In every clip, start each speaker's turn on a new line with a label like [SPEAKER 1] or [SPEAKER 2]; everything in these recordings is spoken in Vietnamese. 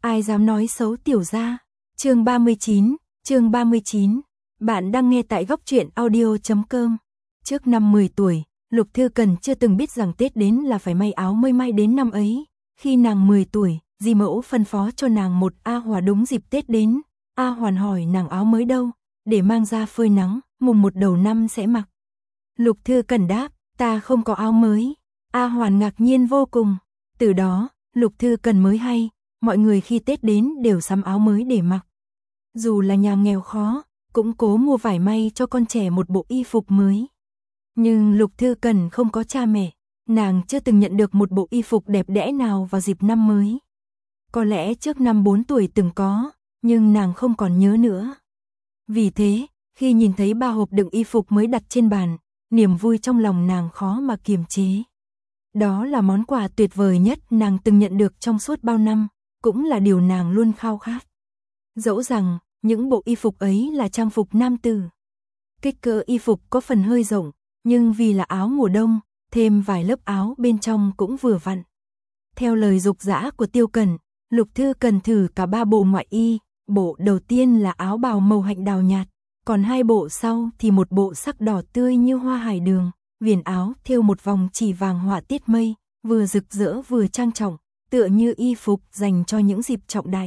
[SPEAKER 1] ai dám nói xấu tiểu gia. Chương 39, bạn đang nghe tại góc truyện audio.com. Trước năm 10 tuổi, Lục Thư Cần chưa từng biết rằng Tết đến là phải may áo mới may đến năm ấy. Khi nàng 10 tuổi, dì mẫu phân phó cho nàng một A Hòa đúng dịp Tết đến. A Hoàn hỏi nàng áo mới đâu, để mang ra phơi nắng, mùng 1 đầu năm sẽ mặc. Lục Thư Cần đáp, ta không có áo mới. A Hoàn ngạc nhiên vô cùng. Từ đó, Lục Thư Cần mới hay, mọi người khi Tết đến đều sắm áo mới để mặc. Dù là nhà nghèo khó, cũng cố mua vải may cho con trẻ một bộ y phục mới. Nhưng Lục Thư Cần không có cha mẹ, nàng chưa từng nhận được một bộ y phục đẹp đẽ nào vào dịp năm mới. Có lẽ trước năm 4 tuổi từng có, nhưng nàng không còn nhớ nữa. Vì thế, khi nhìn thấy 3 hộp đựng y phục mới đặt trên bàn, niềm vui trong lòng nàng khó mà kiềm chế. Đó là món quà tuyệt vời nhất nàng từng nhận được trong suốt bao năm, cũng là điều nàng luôn khao khát. Dẫu rằng, những bộ y phục ấy là trang phục nam tử. Kích cỡ y phục có phần hơi rộng, nhưng vì là áo mùa đông, thêm vài lớp áo bên trong cũng vừa vặn. Theo lời dục dã của Tiêu Cần, Lục Thư Cần thử cả 3 bộ ngoại y, bộ đầu tiên là áo bào màu hạnh đào nhạt, còn 2 bộ sau thì một bộ sắc đỏ tươi như hoa hải đường, viền áo thêu một vòng chỉ vàng họa tiết mây, vừa rực rỡ vừa trang trọng, tựa như y phục dành cho những dịp trọng đại.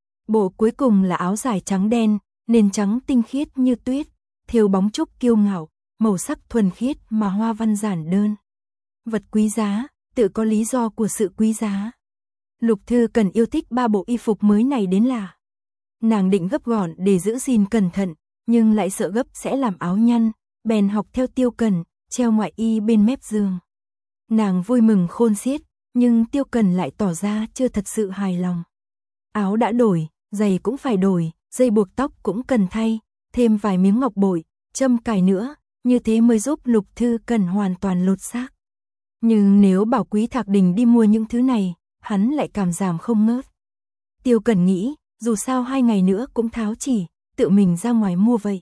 [SPEAKER 1] Bộ cuối cùng là áo dài trắng đen, nền trắng tinh khiết như tuyết, thêu bóng trúc kiêu ngạo, màu sắc thuần khiết mà hoa văn giản đơn. Vật quý giá, tự có lý do của sự quý giá. Lục Thư Cần yêu thích 3 bộ y phục mới này đến lạ. Nàng định gấp gọn để giữ gìn cẩn thận, nhưng lại sợ gấp sẽ làm áo nhăn, bèn học theo Tiêu Cần, treo ngoại y bên mép giường. Nàng vui mừng khôn xiết, nhưng Tiêu Cần lại tỏ ra chưa thật sự hài lòng. Áo đã đổi, giày cũng phải đổi, dây buộc tóc cũng cần thay, thêm vài miếng ngọc bội, châm cài nữa, như thế mới giúp Lục Thư Cần hoàn toàn lột xác. Nhưng nếu bảo Quý Thạc Đình đi mua những thứ này, hắn lại cảm giảm không ngớt. Tiêu Cần nghĩ, dù sao 2 ngày nữa cũng tháo chỉ, tự mình ra ngoài mua vậy.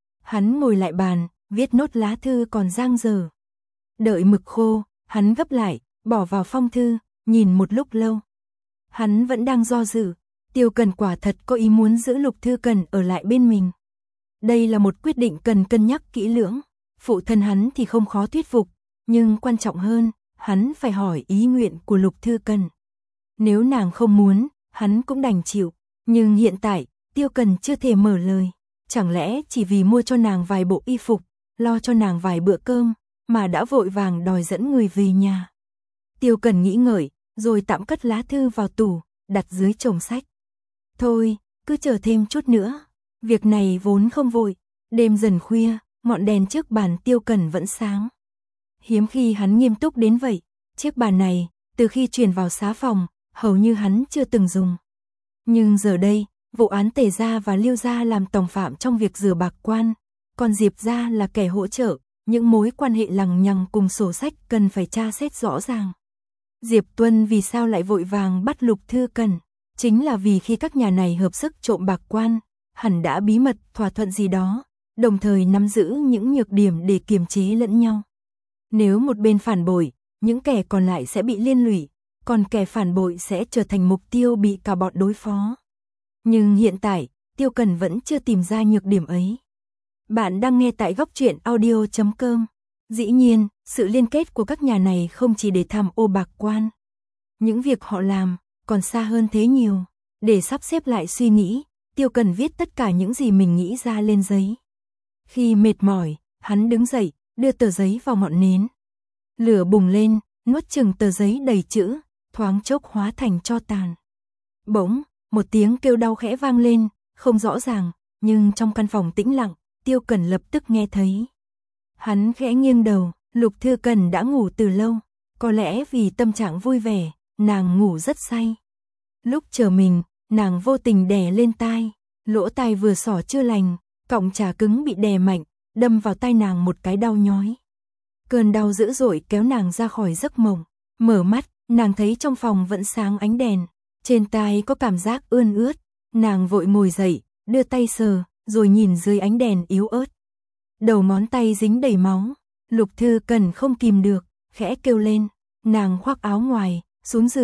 [SPEAKER 1] Hắn ngồi lại bàn, viết nốt lá thư còn dang dở. Đợi mực khô, hắn gấp lại, bỏ vào phong thư, nhìn một lúc lâu. Hắn vẫn đang do dự, Tiêu Cần quả thật có ý muốn giữ Lục Thư Cần ở lại bên mình. Đây là một quyết định cần cân nhắc kỹ lưỡng, phụ thân hắn thì không khó thuyết phục, nhưng quan trọng hơn, hắn phải hỏi ý nguyện của Lục Thư Cần. Nếu nàng không muốn, hắn cũng đành chịu, nhưng hiện tại, Tiêu Cần chưa thể mở lời, chẳng lẽ chỉ vì mua cho nàng vài bộ y phục, lo cho nàng vài bữa cơm, mà đã vội vàng đòi dẫn người về nhà. Tiêu Cần nghĩ ngợi, rồi tạm cất lá thư vào tủ, đặt dưới chồng sách. Thôi, cứ chờ thêm chút nữa, việc này vốn không vội. Đêm dần khuya, ngọn đèn trước bàn Tiêu Cần vẫn sáng. Hiếm khi hắn nghiêm túc đến vậy, chiếc bàn này, từ khi chuyển vào xá phòng, hầu như hắn chưa từng dùng. Nhưng giờ đây, vụ án Tề gia và Liêu gia làm tòng phạm trong việc rửa bạc quan, còn Diệp gia là kẻ hỗ trợ, những mối quan hệ lằng nhằng cùng sổ sách cần phải tra xét rõ ràng. Diệp Tuân vì sao lại vội vàng bắt Lục Thư Cần? Chính là vì khi các nhà này hợp sức trộm bạc quan, hẳn đã bí mật thỏa thuận gì đó, đồng thời nắm giữ những nhược điểm để kiềm chế lẫn nhau. Nếu một bên phản bội, những kẻ còn lại sẽ bị liên lụy, còn kẻ phản bội sẽ trở thành mục tiêu bị cả bọn đối phó. Nhưng hiện tại, Tiêu Cần vẫn chưa tìm ra nhược điểm ấy. Bạn đang nghe tại góc truyện audio.com. Dĩ nhiên, sự liên kết của các nhà này không chỉ để tham ô bạc quan. Những việc họ làm còn xa hơn thế nhiều. Để sắp xếp lại suy nghĩ, Tiêu Cần viết tất cả những gì mình nghĩ ra lên giấy. Khi mệt mỏi, hắn đứng dậy, đưa tờ giấy vào ngọn nến. Lửa bùng lên, nuốt chửng tờ giấy đầy chữ, thoáng chốc hóa thành tro tàn. Bỗng, một tiếng kêu đau khẽ vang lên, không rõ ràng, nhưng trong căn phòng tĩnh lặng, Tiêu Cần lập tức nghe thấy. Hắn khẽ nghiêng đầu, Lục Thư Cần đã ngủ từ lâu, có lẽ vì tâm trạng vui vẻ, nàng ngủ rất say. Lúc chờ mình, nàng vô tình đè lên tai, lỗ tai vừa xỏ chưa lành, cọng trà cứng bị đè mạnh, đâm vào tai nàng một cái đau nhói. Cơn đau dữ dội kéo nàng ra khỏi giấc mộng, mở mắt, nàng thấy trong phòng vẫn sáng ánh đèn, trên tai có cảm giác ươn ướt, nàng vội ngồi dậy, đưa tay sờ, rồi nhìn dưới ánh đèn yếu ớt. Đầu ngón tay dính đầy máu, Lục Thư Cần không kìm được, khẽ kêu lên, nàng khoác áo ngoài, xuống giường,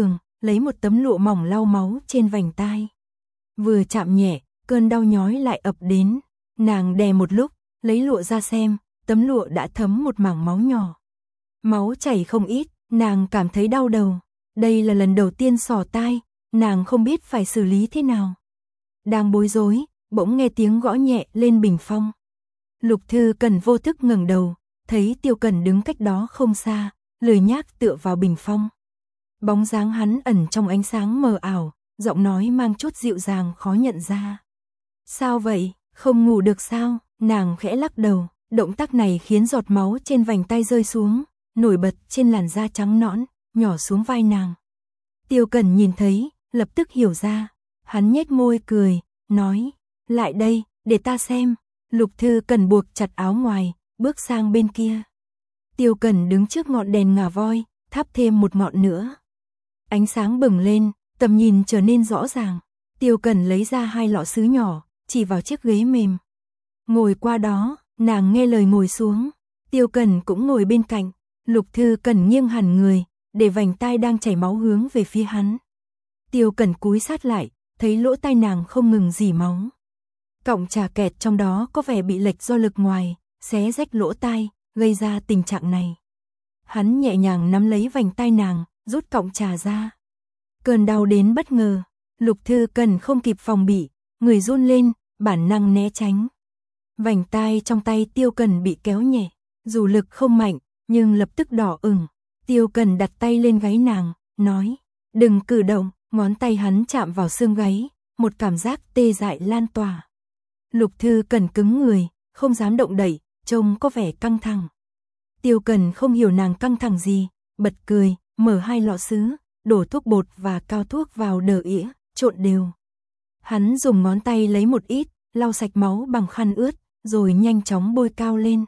[SPEAKER 1] lấy một tấm lụa mỏng lau máu trên vành tai. Vừa chạm nhẹ, cơn đau nhói lại ập đến, nàng đè một lúc, lấy lụa ra xem, tấm lụa đã thấm một mảng máu nhỏ. Máu chảy không ít, nàng cảm thấy đau đầu. Đây là lần đầu tiên xỏ tai, nàng không biết phải xử lý thế nào. Đang bối rối, bỗng nghe tiếng gõ nhẹ lên bình phong. Lục Thư Cần vô thức ngẩng đầu, thấy Tiêu Cần đứng cách đó không xa, lười nhác tựa vào bình phong. Bóng dáng hắn ẩn trong ánh sáng mờ ảo, giọng nói mang chút dịu dàng khó nhận ra. Sao vậy, không ngủ được sao? Nàng khẽ lắc đầu, động tác này khiến giọt máu trên vành tay rơi xuống, nổi bật trên làn da trắng nõn, nhỏ xuống vai nàng. Tiêu Cần nhìn thấy, lập tức hiểu ra, hắn nhếch môi cười, nói, lại đây, để ta xem. Lục Thư Cần buộc chặt áo ngoài, bước sang bên kia. Tiêu Cần đứng trước ngọn đèn ngà voi, thắp thêm một ngọn nữa. Ánh sáng bừng lên, tầm nhìn trở nên rõ ràng. Tiêu Cần lấy ra 2 lọ sứ nhỏ, chỉ vào chiếc ghế mềm. Ngồi qua đó, nàng nghe lời ngồi xuống. Tiêu Cần cũng ngồi bên cạnh. Lục Thư Cần nghiêng hẳn người, để vành tai đang chảy máu hướng về phía hắn. Tiêu Cần cúi sát lại, thấy lỗ tai nàng không ngừng rỉ máu. Cọng trà kẹt trong đó có vẻ bị lệch do lực ngoài, xé rách lỗ tai, gây ra tình trạng này. Hắn nhẹ nhàng nắm lấy vành tai nàng, rút cọng trà ra. Cơn đau đến bất ngờ, Lục Thư Cần không kịp phòng bị, người run lên, bản năng né tránh. Vành tai trong tay Tiêu Cần bị kéo nhẹ, dù lực không mạnh, nhưng lập tức đỏ ửng. Tiêu Cần đặt tay lên gáy nàng, nói, đừng cử động. Ngón tay hắn chạm vào xương gáy, một cảm giác tê dại lan tỏa. Lục Thư Cần cứng người, không dám động đậy, trông có vẻ căng thẳng. Tiêu Cần không hiểu nàng căng thẳng gì, bật cười, mở 2 lọ sứ, đổ thuốc bột và cao thuốc vào đờ ỉa, trộn đều. Hắn dùng ngón tay lấy một ít, lau sạch máu bằng khăn ướt, rồi nhanh chóng bôi cao lên.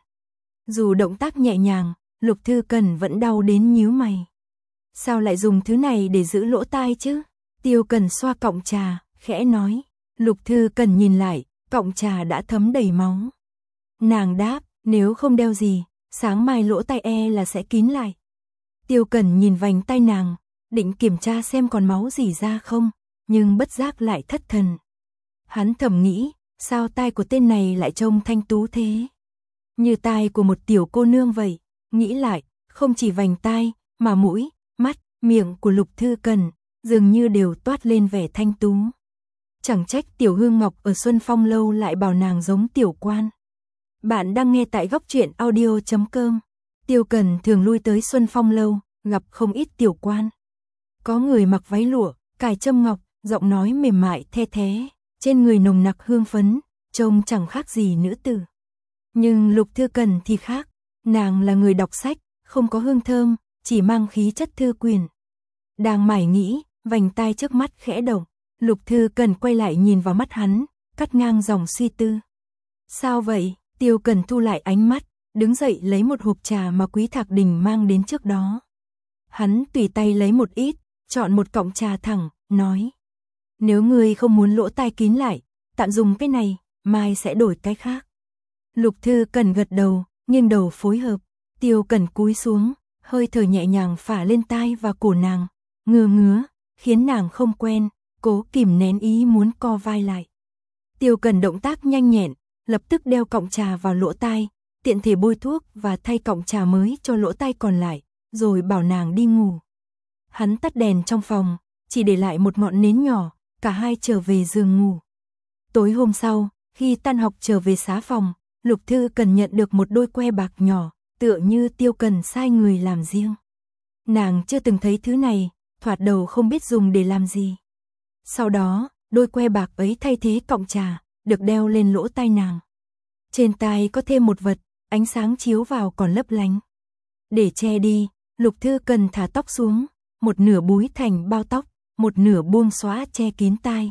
[SPEAKER 1] Dù động tác nhẹ nhàng, Lục Thư Cần vẫn đau đến nhíu mày. Sao lại dùng thứ này để giữ lỗ tai chứ? Tiêu Cần xoa cọng trà, khẽ nói. Lục Thư Cần nhìn lại, cọng trà đã thấm đầy máu. Nàng đáp, nếu không đeo gì, sáng mai lỗ tai là sẽ kín lại. Tiêu Cần nhìn vành tai nàng, định kiểm tra xem còn máu rỉ ra không, nhưng bất giác lại thất thần. Hắn thầm nghĩ, sao tai của tên này lại trông thanh tú thế? Như tai của một tiểu cô nương vậy. Nghĩ lại, không chỉ vành tai, mà mũi, mắt, miệng của Lục Thư Cần dường như đều toát lên vẻ thanh tú. Chẳng trách Tiểu Hương Ngọc ở Xuân Phong Lâu lại bảo nàng giống tiểu quan. Bạn đang nghe tại góc truyện audio.com. Tiêu Cần thường lui tới Xuân Phong Lâu, gặp không ít tiểu quan. Có người mặc váy lụa, cài châm ngọc, giọng nói mềm mại the thé, trên người nồng nặc hương phấn, trông chẳng khác gì nữ tử. Nhưng Lục Thư Cần thì khác, nàng là người đọc sách, không có hương thơm, chỉ mang khí chất thư quyển. Đang mải nghĩ, vành tai trước mắt khẽ động, Lục Thư Cần quay lại nhìn vào mắt hắn, cắt ngang dòng suy tư. Sao vậy? Tiêu Cần thu lại ánh mắt, đứng dậy lấy một hộp trà mà Quý Thạc Đình mang đến trước đó. Hắn tùy tay lấy một ít, chọn một cọng trà thẳng, nói. Nếu ngươi không muốn lỗ tai kín lại, tạm dùng cái này, mai sẽ đổi cái khác. Lục Thư Cần gật đầu, nghiêng đầu phối hợp. Tiêu Cần cúi xuống, hơi thở nhẹ nhàng phả lên tai và cổ nàng, ngứa, khiến nàng không quen, cố kìm nén ý muốn co vai lại. Tiêu Cần động tác nhanh nhẹn, lập tức đeo cọng trà vào lỗ tai, tiện thể bôi thuốc và thay cọng trà mới cho lỗ tai còn lại, rồi bảo nàng đi ngủ. Hắn tắt đèn trong phòng, chỉ để lại một ngọn nến nhỏ, cả hai trở về giường ngủ. Tối hôm sau, khi tan học trở về xá phòng, Lục Thư Cần nhận được một đôi que bạc nhỏ, tựa như Tiêu Cần sai người làm riêng. Nàng chưa từng thấy thứ này, thoạt đầu không biết dùng để làm gì. Sau đó, đôi que bạc ấy thay thế cọng trà, được đeo lên lỗ tai nàng. Trên tai có thêm một vật, ánh sáng chiếu vào còn lấp lánh. Để che đi, Lục Thư Cần thả tóc xuống, một nửa búi thành bao tóc, một nửa buông xõa che kín tai.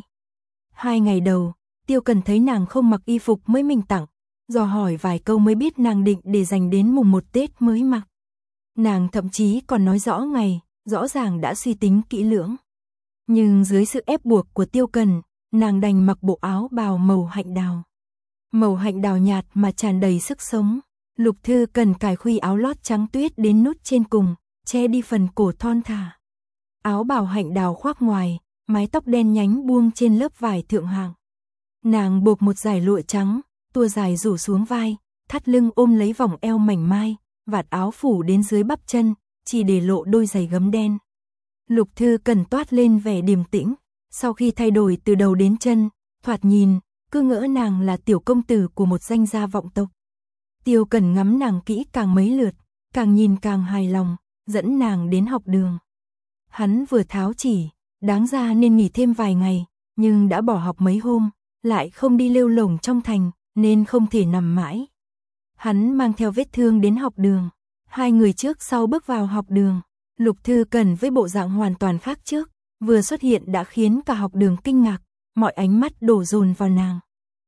[SPEAKER 1] 2 ngày đầu, Tiêu Cần thấy nàng không mặc y phục mới mình tặng, dò hỏi vài câu mới biết nàng định để dành đến mùng 1 Tết mới mặc. Nàng thậm chí còn nói rõ ngày, rõ ràng đã suy tính kỹ lưỡng. Nhưng dưới sự ép buộc của Tiêu Cần, nàng đành mặc bộ áo bào màu hạnh đào. Màu hạnh đào nhạt mà tràn đầy sức sống. Lục Thư Cần cài khuy áo lót trắng tuyết đến nút trên cùng, che đi phần cổ thon thả. áo bào hạnh đào khoác ngoài, mái tóc đen nhánh buông trên lớp vải thượng hạng. Nàng buộc một dải lụa trắng, tua dài rủ xuống vai, thắt lưng ôm lấy vòng eo mảnh mai, vạt áo phủ đến dưới bắp chân, chỉ để lộ đôi giày gấm đen. Lục Thư Cần toát lên vẻ điềm tĩnh, sau khi thay đổi từ đầu đến chân, thoạt nhìn, cứ ngỡ nàng là tiểu công tử của một danh gia vọng tộc. Tiêu Cần ngắm nàng kỹ càng mấy lượt, càng nhìn càng hài lòng, dẫn nàng đến học đường. Hắn vừa tháo chỉ, đáng ra nên nghỉ thêm vài ngày, nhưng đã bỏ học mấy hôm, lại không đi lêu lổng trong thành, nên không thể nằm mãi. Hắn mang theo vết thương đến học đường. Hai người trước sau bước vào học đường. Lục Thư Cần với bộ dạng hoàn toàn khác trước, vừa xuất hiện đã khiến cả học đường kinh ngạc, mọi ánh mắt đổ dồn vào nàng.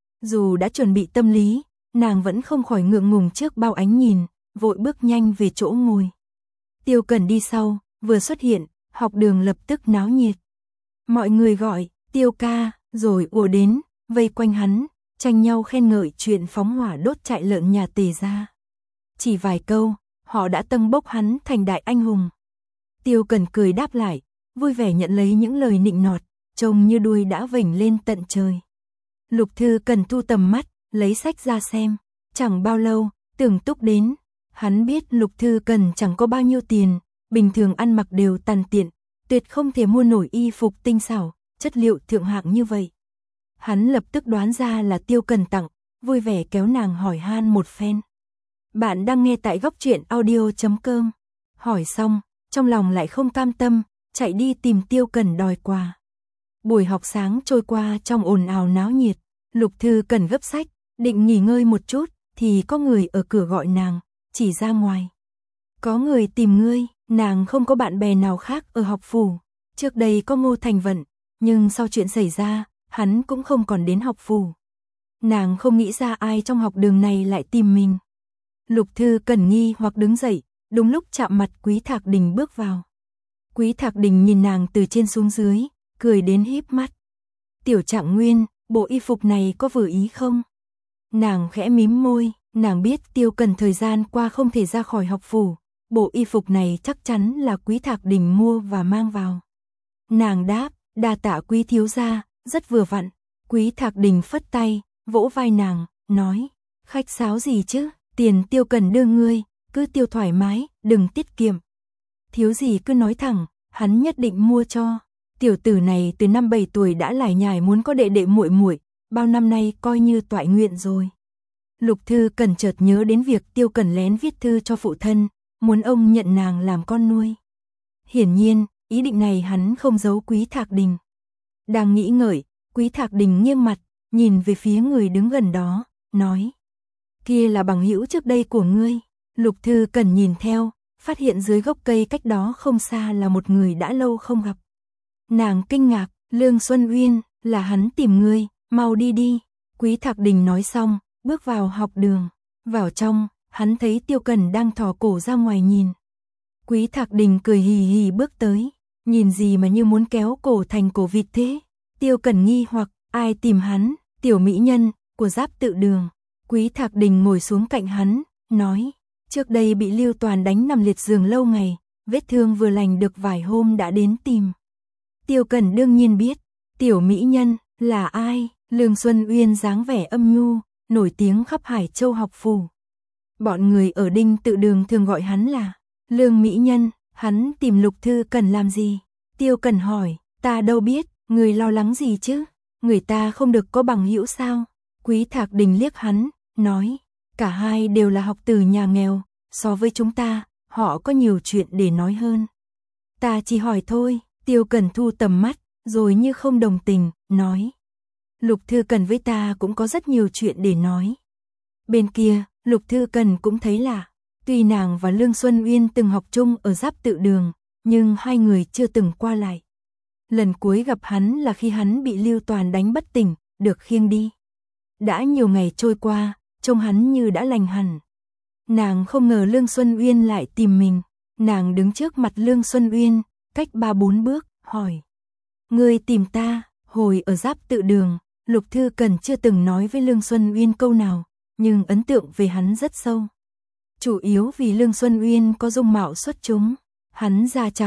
[SPEAKER 1] Dù đã chuẩn bị tâm lý, nàng vẫn không khỏi ngượng ngùng trước bao ánh nhìn, vội bước nhanh về chỗ ngồi. Tiêu Cần đi sau, vừa xuất hiện, học đường lập tức náo nhiệt. Mọi người gọi, Tiêu ca, rồi ùa đến, vây quanh hắn, tranh nhau khen ngợi chuyện phóng hỏa đốt trại lợn nhà Tề gia. Chỉ vài câu, họ đã tâng bốc hắn thành đại anh hùng. Tiêu Cần cười đáp lại, vui vẻ nhận lấy những lời nịnh nọt, trông như đuôi đã vểnh lên tận trời. Lục Thư Cần thu tầm mắt, lấy sách ra xem, chẳng bao lâu, Tưởng Túc đến. Hắn biết Lục Thư Cần chẳng có bao nhiêu tiền, bình thường ăn mặc đều tàn tiện, tuyệt không thể mua nổi y phục tinh xảo, chất liệu thượng hạng như vậy. Hắn lập tức đoán ra là Tiêu Cần tặng, vui vẻ kéo nàng hỏi han một phen. Bạn đang nghe tại góc truyện audio.com. Hỏi xong, trong lòng lại không cam tâm, chạy đi tìm Tiêu Cần đòi quà. Buổi học sáng trôi qua trong ồn ào náo nhiệt, Lục Thư Cần gấp sách, định nghỉ ngơi một chút, thì có người ở cửa gọi nàng, chỉ ra ngoài. Có người tìm ngươi, nàng không có bạn bè nào khác ở học phủ. Trước đây có Ngô Thành Vận, nhưng sau chuyện xảy ra, hắn cũng không còn đến học phủ. Nàng không nghĩ ra ai trong học đường này lại tìm mình. Lục Thư Cần nghi hoặc đứng dậy, đúng lúc chạm mặt Quý Thạc Đình bước vào. Quý Thạc Đình nhìn nàng từ trên xuống dưới, cười đến híp mắt. Tiểu Trạng Nguyên, bộ y phục này có vừa ý không? Nàng khẽ mím môi, nàng biết Tiêu Cần thời gian qua không thể ra khỏi học phủ, bộ y phục này chắc chắn là Quý Thạc Đình mua và mang vào. Nàng đáp, đa tạ Quý thiếu gia, rất vừa vặn. Quý Thạc Đình phất tay, vỗ vai nàng, nói, khách sáo gì chứ, tiền Tiêu Cần đưa ngươi, cứ tiêu thoải mái, đừng tiết kiệm. Thiếu gì cứ nói thẳng, hắn nhất định mua cho. Tiểu tử này từ năm 7 tuổi đã lải nhải muốn có đệ đệ muội muội, bao năm nay coi như toại nguyện rồi. Lục Thư Cần chợt nhớ đến việc Tiêu Cần lén viết thư cho phụ thân, muốn ông nhận nàng làm con nuôi. Hiển nhiên, ý định này hắn không giấu Quý Thạc Đình. Đang nghĩ ngợi, Quý Thạc Đình nghiêng mặt, nhìn về phía người đứng gần đó, nói. Kia là bằng hữu trước đây của ngươi. Lục Thư Cần nhìn theo, phát hiện dưới gốc cây cách đó không xa là một người đã lâu không gặp. Nàng kinh ngạc, Lương Xuân Uyên, là hắn tìm ngươi, mau đi đi. Quý Thạc Đình nói xong, bước vào học đường. Vào trong, hắn thấy Tiêu Cần đang thò cổ ra ngoài nhìn. Quý Thạc Đình cười hì hì bước tới, nhìn gì mà như muốn kéo cổ thành cổ vịt thế. Tiêu Cần nghi hoặc, ai tìm hắn, tiểu mỹ nhân, của Giáp Tự Đường. Quý Thạc Đình ngồi xuống cạnh hắn, nói, trước đây bị Lưu Toàn đánh nằm liệt giường lâu ngày, vết thương vừa lành được vài hôm đã đến tìm. Tiêu Cần đương nhiên biết, tiểu mỹ nhân, là ai, Lương Xuân Uyên dáng vẻ âm nhu, nổi tiếng khắp Hải Châu học phủ. Bọn người ở Đinh Tự Đường thường gọi hắn là Lương mỹ nhân, hắn tìm Lục Thư Cần làm gì? Tiêu Cần hỏi, ta đâu biết, người lo lắng gì chứ, người ta không được có bằng hữu sao? Quý Thạc Đình liếc hắn, nói, cả hai đều là học từ nhà nghèo, so với chúng ta, họ có nhiều chuyện để nói hơn. Ta chỉ hỏi thôi. Tiêu Cần thu tầm mắt, rồi như không đồng tình, nói. Lục Thư Cần với ta cũng có rất nhiều chuyện để nói. Bên kia, Lục Thư Cần cũng thấy lạ. Tuy nàng và Lương Xuân Uyên từng học chung ở Giáp Tự Đường, nhưng hai người chưa từng qua lại. Lần cuối gặp hắn là khi hắn bị Lưu Toàn đánh bất tỉnh, được khiêng đi. Đã nhiều ngày trôi qua, trông hắn như đã lành hẳn. Nàng không ngờ Lương Xuân Uyên lại tìm mình. Nàng đứng trước mặt Lương Xuân Uyên, cách 3-4 bước, hỏi. Ngươi tìm ta, hồi ở Giáp Tự Đường, Lục Thư Cần chưa từng nói với Lương Xuân Uyên câu nào, nhưng ấn tượng về hắn rất sâu. Chủ yếu vì Lương Xuân Uyên có dung mạo xuất chúng, hắn da trắng,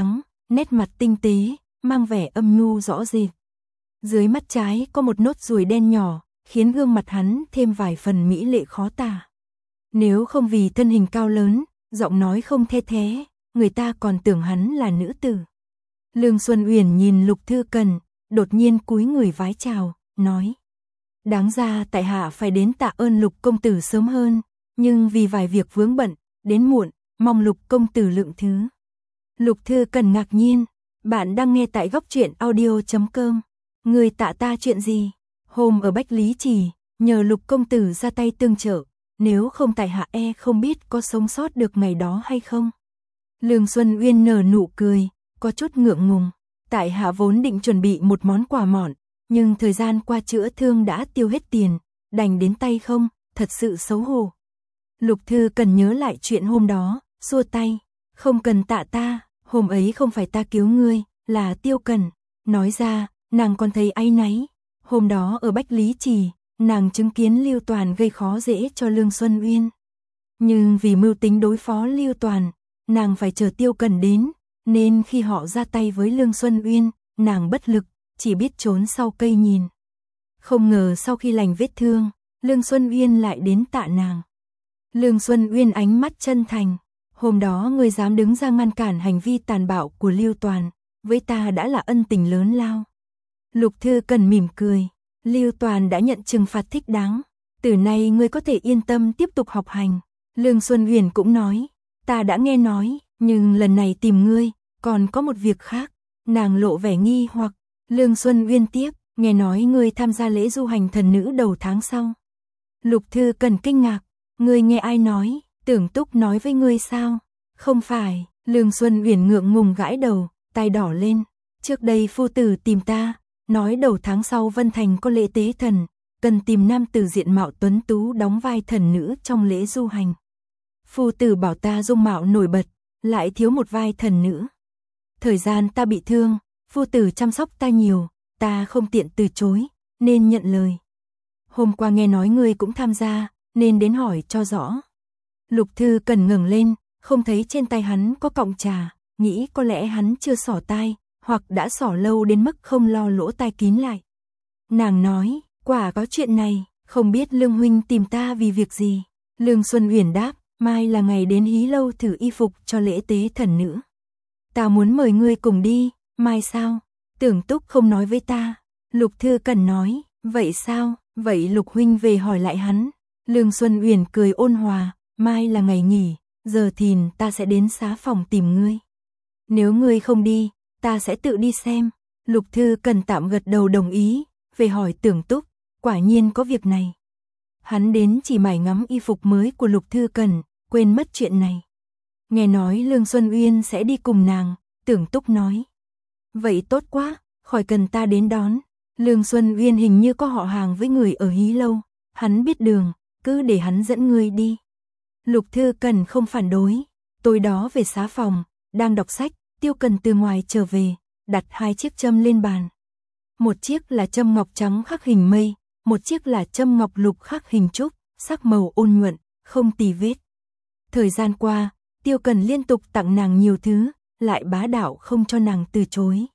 [SPEAKER 1] nét mặt tinh tế, mang vẻ âm nhu rõ rệt. Dưới mắt trái có một nốt ruồi đen nhỏ, khiến gương mặt hắn thêm vài phần mỹ lệ khó tả. Nếu không vì thân hình cao lớn, giọng nói không the thé, người ta còn tưởng hắn là nữ tử. Lương Xuân Uyển nhìn Lục Thư Cần, đột nhiên cúi người vái chào, nói: đáng ra tại hạ phải đến tạ ơn Lục công tử sớm hơn, nhưng vì vài việc vướng bận, đến muộn, mong Lục công tử lượng thứ. Lục Thư Cần ngạc nhiên: bạn đang nghe tại góc truyện audio.com. Người tạ ta chuyện gì? Hôm ở Bách Lý Trì, nhờ Lục công tử ra tay tương trợ, nếu không tại hạ không biết có sống sót được ngày đó hay không. Lương Xuân Uyên nở nụ cười, có chút ngượng ngùng. Tại hạ vốn định chuẩn bị một món quà mọn, nhưng thời gian qua chữa thương đã tiêu hết tiền, đành đến tay không, thật sự xấu hổ. Lục Thư Cần nhớ lại chuyện hôm đó, xua tay: không cần tạ ta, hôm ấy không phải ta cứu ngươi, là Tiêu Cần. Nói ra, nàng còn thấy áy náy. Hôm đó ở Bách Lý Trì, nàng chứng kiến Lưu Toàn gây khó dễ cho Lương Xuân Uyên. Nhưng vì mưu tính đối phó Lưu Toàn, nàng phải chờ Tiêu Cần đến, nên khi họ ra tay với Lương Xuân Uyên, nàng bất lực, chỉ biết trốn sau cây nhìn. Không ngờ sau khi lành vết thương, Lương Xuân Uyên lại đến tạ nàng. Lương Xuân Uyên ánh mắt chân thành: hôm đó ngươi dám đứng ra ngăn cản hành vi tàn bạo của Lưu Toàn, với ta đã là ân tình lớn lao. Lục Thư Cần mỉm cười: Lưu Toàn đã nhận trừng phạt thích đáng, từ nay ngươi có thể yên tâm tiếp tục học hành. Lương Xuân Uyển cũng nói: ta đã nghe nói, nhưng lần này tìm ngươi, còn có một việc khác. Nàng lộ vẻ nghi hoặc. Lương Xuân Uyên tiếp: nghe nói ngươi tham gia lễ du hành thần nữ đầu tháng sau. Lục Thư Cần kinh ngạc: ngươi nghe ai nói? Tưởng Túc nói với ngươi sao? Không phải. Lương Xuân Uyển ngượng ngùng gãi đầu, tai đỏ lên. Trước đây phu tử tìm ta, nói đầu tháng sau Vân Thành có lễ tế thần, cần tìm nam tử diện mạo tuấn tú đóng vai thần nữ trong lễ du hành. Phu tử bảo ta dung mạo nổi bật, lại thiếu một vai thần nữ. Thời gian ta bị thương, phu tử chăm sóc ta nhiều, ta không tiện từ chối, nên nhận lời. Hôm qua nghe nói ngươi cũng tham gia, nên đến hỏi cho rõ. Lục Thư Cần ngẩng lên, không thấy trên tay hắn có cọng trà, nghĩ có lẽ hắn chưa xỏ tai, hoặc đã xỏ lâu đến mức không lo lỗ tai kín lại. Nàng nói: quả có chuyện này, không biết Lương huynh tìm ta vì việc gì. Lương Xuân Uyển đáp: mai là ngày đến Hí Lâu thử y phục cho lễ tế thần nữ. Ta muốn mời ngươi cùng đi. Mai sao? Tưởng Túc không nói với ta. Lục Thư Cần nói: vậy sao? Vậy Lục huynh về hỏi lại hắn. Lương Xuân Uyển cười ôn hòa: mai là ngày nghỉ, giờ thìn ta sẽ đến xá phòng tìm ngươi. Nếu ngươi không đi, ta sẽ tự đi xem. Lục Thư Cần tạm gật đầu đồng ý, về hỏi Tưởng Túc, quả nhiên có việc này. Hắn đến chỉ mải ngắm y phục mới của Lục Thư Cần, quên mất chuyện này. Nghe nói Lương Xuân Uyên sẽ đi cùng nàng, Tưởng Túc nói: vậy tốt quá, khỏi cần ta đến đón. Lương Xuân Uyên hình như có họ hàng với người ở Hí Lâu, hắn biết đường, cứ để hắn dẫn ngươi đi. Lục Thư Cần không phản đối. Tối đó về xá phòng, đang đọc sách, Tiêu Cần từ ngoài trở về, đặt hai chiếc châm lên bàn. Một chiếc là châm ngọc trắng khắc hình mây, một chiếc là châm ngọc lục khắc hình trúc, sắc màu ôn nhuận, không tì vết. Thời gian qua, Tiêu Cần liên tục tặng nàng nhiều thứ, lại bá đạo không cho nàng từ chối.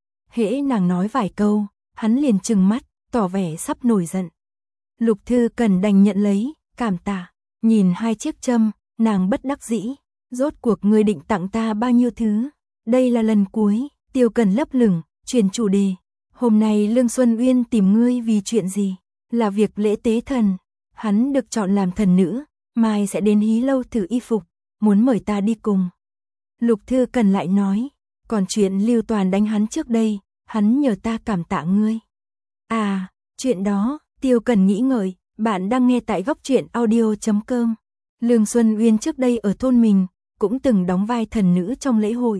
[SPEAKER 1] Hễ nàng nói vài câu, hắn liền trừng mắt, tỏ vẻ sắp nổi giận. Lục Thư Cần đành nhận lấy, cảm tạ. Nhìn hai chiếc châm, nàng bất đắc dĩ. Rốt cuộc ngươi định tặng ta bao nhiêu thứ? Đây là lần cuối. Tiêu Cần lấp lửng, chuyển chủ đề. Hôm nay Lương Xuân Uyên tìm ngươi vì chuyện gì? Là việc lễ tế thần. Hắn được chọn làm thần nữ, mai sẽ đến Hí Lâu thử y phục, muốn mời ta đi cùng. Lục Thư Cần lại nói: còn chuyện Lưu Toàn đánh hắn trước đây, hắn nhờ ta cảm tạ ngươi. À, chuyện đó. Tiêu Cần nghĩ ngợi. Bạn đang nghe tại góc truyện audio.com. Lương Xuân Uyên trước đây ở thôn mình, cũng từng đóng vai thần nữ trong lễ hội.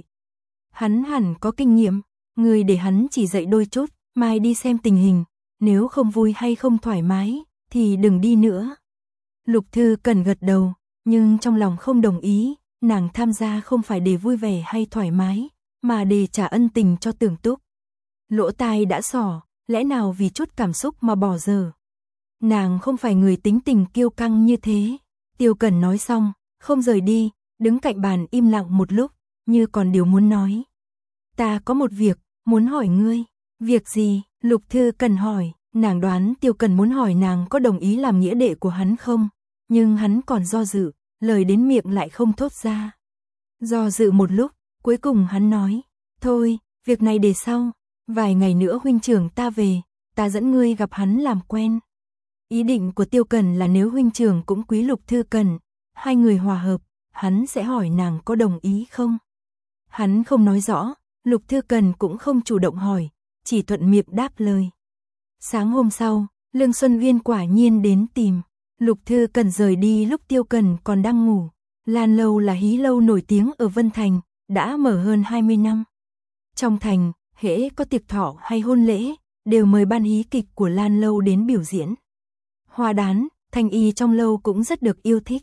[SPEAKER 1] Hắn hẳn có kinh nghiệm, người để hắn chỉ dạy đôi chút, mai đi xem tình hình, nếu không vui hay không thoải mái, thì đừng đi nữa. Lục Thư Cần gật đầu, nhưng trong lòng không đồng ý, nàng tham gia không phải để vui vẻ hay thoải mái, mà để trả ân tình cho Tưởng Túc. Lỗ tai đã xỏ, lẽ nào vì chút cảm xúc mà bỏ dở. Nàng không phải người tính tình kiêu căng như thế. Tiêu Cần nói xong, không rời đi, đứng cạnh bàn im lặng một lúc, như còn điều muốn nói. ta có một việc, muốn hỏi ngươi. Việc gì? Lục Thư Cần hỏi, nàng đoán Tiêu Cần muốn hỏi nàng có đồng ý làm nghĩa đệ của hắn không, nhưng hắn còn do dự, lời đến miệng lại không thốt ra. Do dự một lúc, cuối cùng hắn nói, thôi, việc này để sau, vài ngày nữa huynh trưởng ta về, ta dẫn ngươi gặp hắn làm quen. Ý định của Tiêu Cần là nếu huynh trưởng cũng quý Lục Thư Cần, hai người hòa hợp, hắn sẽ hỏi nàng có đồng ý không. Hắn không nói rõ, Lục Thư Cần cũng không chủ động hỏi, chỉ thuận miệng đáp lời. Sáng hôm sau, Lương Xuân Uyên quả nhiên đến tìm. Lục Thư Cần rời đi lúc Tiêu Cần còn đang ngủ. Lan Lâu là hí lâu nổi tiếng ở Vân Thành, đã mở hơn 20 năm. Trong thành, hễ có tiệc thọ hay hôn lễ, đều mời ban hí kịch của Lan Lâu đến biểu diễn. Hoa đán, thanh y trong lâu cũng rất được yêu thích.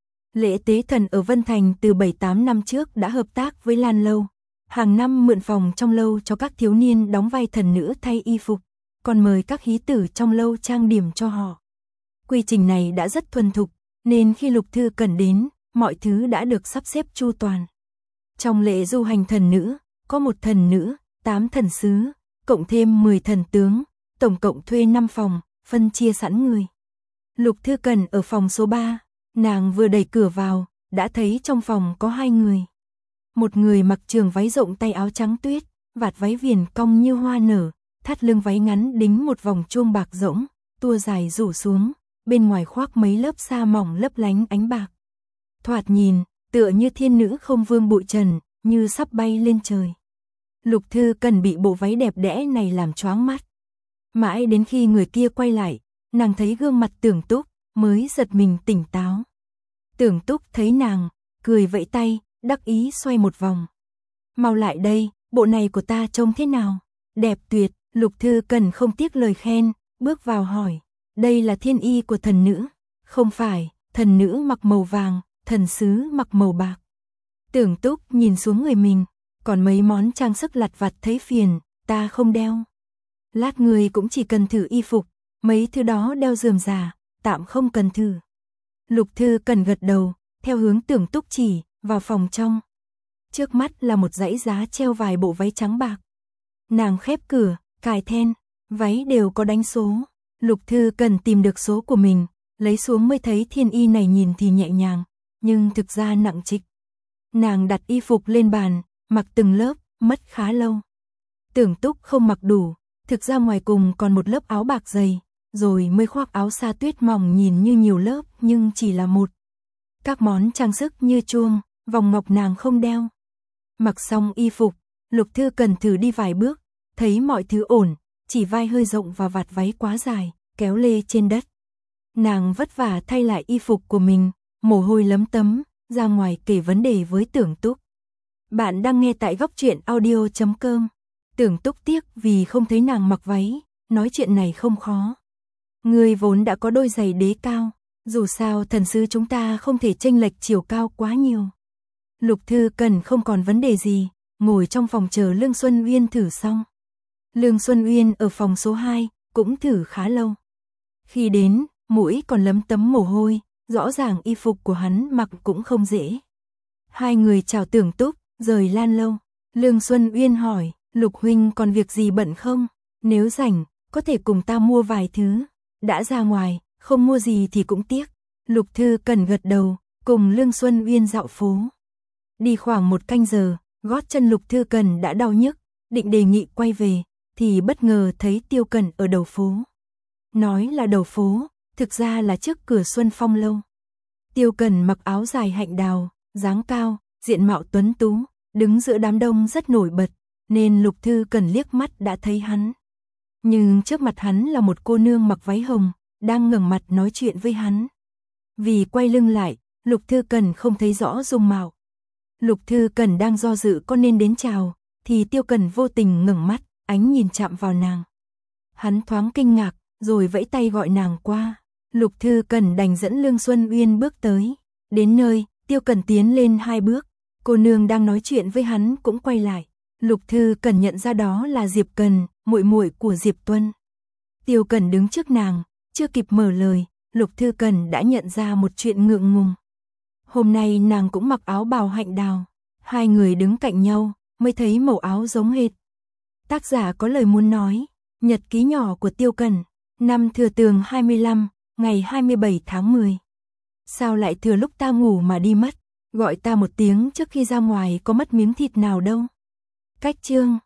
[SPEAKER 1] Lễ Tế Thần ở Vân Thành từ 7-8 năm trước đã hợp tác với Lan Lâu. Hàng năm mượn phòng trong lâu cho các thiếu niên đóng vai thần nữ thay y phục, còn mời các hí tử trong lâu trang điểm cho họ. Quy trình này đã rất thuần thục, nên khi Lục Thư Cần đến, mọi thứ đã được sắp xếp chu toàn. Trong lễ du hành thần nữ, có 1 thần nữ, 8 thần sứ, cộng thêm 10 thần tướng, tổng cộng thuê 5 phòng, phân chia sẵn người. Lục Thư Cần ở phòng số 3, nàng vừa đẩy cửa vào, đã thấy trong phòng có 2 người. Một người mặc trường váy rộng tay áo trắng tuyết, vạt váy viền cong như hoa nở, thắt lưng váy ngắn đính một vòng chuông bạc rỗng, tua dài rủ xuống, bên ngoài khoác mấy lớp sa mỏng lấp lánh ánh bạc. Thoạt nhìn, tựa như thiên nữ không vương bụi trần, như sắp bay lên trời. Lục Thư Cần bị bộ váy đẹp đẽ này làm choáng mắt. Mãi đến khi người kia quay lại, nàng thấy gương mặt Tưởng Túc, mới giật mình tỉnh táo. Tưởng Túc thấy nàng, cười vẫy tay, đắc ý xoay một vòng. Mau lại đây, bộ này của ta trông thế nào? Đẹp tuyệt. Lục Thư Cần không tiếc lời khen, bước vào hỏi, đây là thiên y của thần nữ. Không phải, thần nữ mặc màu vàng, thần sứ mặc màu bạc. Tưởng Túc nhìn xuống người mình, còn mấy món trang sức lặt vặt thấy phiền, ta không đeo. Lát người cũng chỉ cần thử y phục, mấy thứ đó đeo rườm rà, tạm không cần thử. Lục Thư Cần gật đầu, theo hướng Tưởng Túc chỉ, vào phòng trong. Trước mắt là một dãy giá treo vài bộ váy trắng bạc. Nàng khép cửa, cài then, váy đều có đánh số. Lục Thư Cần tìm được số của mình, lấy xuống mới thấy thiên y này nhìn thì nhẹ nhàng, nhưng thực ra nặng trịch. Nàng đặt y phục lên bàn, mặc từng lớp, mất khá lâu. Tưởng Túc không mặc đủ, thực ra ngoài cùng còn một lớp áo bạc dày, rồi mới khoác áo sa tuyết mỏng nhìn như nhiều lớp nhưng chỉ là một. Các món trang sức như chuông, vòng ngọc nàng không đeo. Mặc xong y phục, Lục Thư Cần thử đi vài bước, thấy mọi thứ ổn, chỉ vai hơi rộng và vạt váy quá dài, kéo lê trên đất. Nàng vất vả thay lại y phục của mình, mồ hôi lấm tấm, ra ngoài kể vấn đề với Tưởng Túc. Bạn đang nghe tại Góc Truyện Audio.com. Tưởng Túc tiếc vì không thấy nàng mặc váy, nói chuyện này không khó. Người vốn đã có đôi giày đế cao, dù sao thần sứ chúng ta không thể chênh lệch chiều cao quá nhiều. Lục Thư Cần không còn vấn đề gì, ngồi trong phòng chờ Lương Xuân Uyên thử xong. Lương Xuân Uyên ở phòng số 2, cũng thử khá lâu. Khi đến, mũi còn lấm tấm mồ hôi, rõ ràng y phục của hắn mặc cũng không dễ. Hai người chào Tưởng Túc, rời Lan Lâu. Lương Xuân Uyên hỏi, Lục huynh còn việc gì bận không? Nếu rảnh, có thể cùng ta mua vài thứ. Đã ra ngoài, không mua gì thì cũng tiếc. Lục Thư Cần gật đầu, cùng Lương Xuân Uyên dạo phố. Đi khoảng 1 canh giờ, gót chân Lục Thư Cần đã đau nhức, định đề nghị quay về, thì bất ngờ thấy Tiêu Cần ở đầu phố. Nói là đầu phố, thực ra là trước cửa Xuân Phong Lâu. Tiêu Cần mặc áo dài hạnh đào, dáng cao, diện mạo tuấn tú, đứng giữa đám đông rất nổi bật, nên Lục Thư Cần liếc mắt đã thấy hắn. Nhưng trước mặt hắn là một cô nương mặc váy hồng, đang ngẩng mặt nói chuyện với hắn. Vì quay lưng lại, Lục Thư Cần không thấy rõ dung mạo. Lục Thư Cần đang do dự có nên đến chào, thì Tiêu Cần vô tình ngẩng mắt, ánh nhìn chạm vào nàng. Hắn thoáng kinh ngạc, rồi vẫy tay gọi nàng qua. Lục Thư Cần đành dẫn Lương Xuân Uyên bước tới. Đến nơi, Tiêu Cần tiến lên 2 bước. Cô nương đang nói chuyện với hắn cũng quay lại. Lục Thư Cần nhận ra đó là Diệp Cần, muội muội của Diệp Tuân. Tiêu Cần đứng trước nàng, chưa kịp mở lời, Lục Thư Cần đã nhận ra một chuyện ngượng ngùng. Hôm nay nàng cũng mặc áo bào hạnh đào. Hai người đứng cạnh nhau, mới thấy màu áo giống hệt. Tác giả có lời muốn nói. Nhật ký nhỏ của Tiêu Cần. Năm Thừa Tường 25, ngày 27 tháng 10. Sao lại thừa lúc ta ngủ mà đi mất? Gọi ta một tiếng trước khi ra ngoài có mất miếng thịt nào đâu. Cách chương.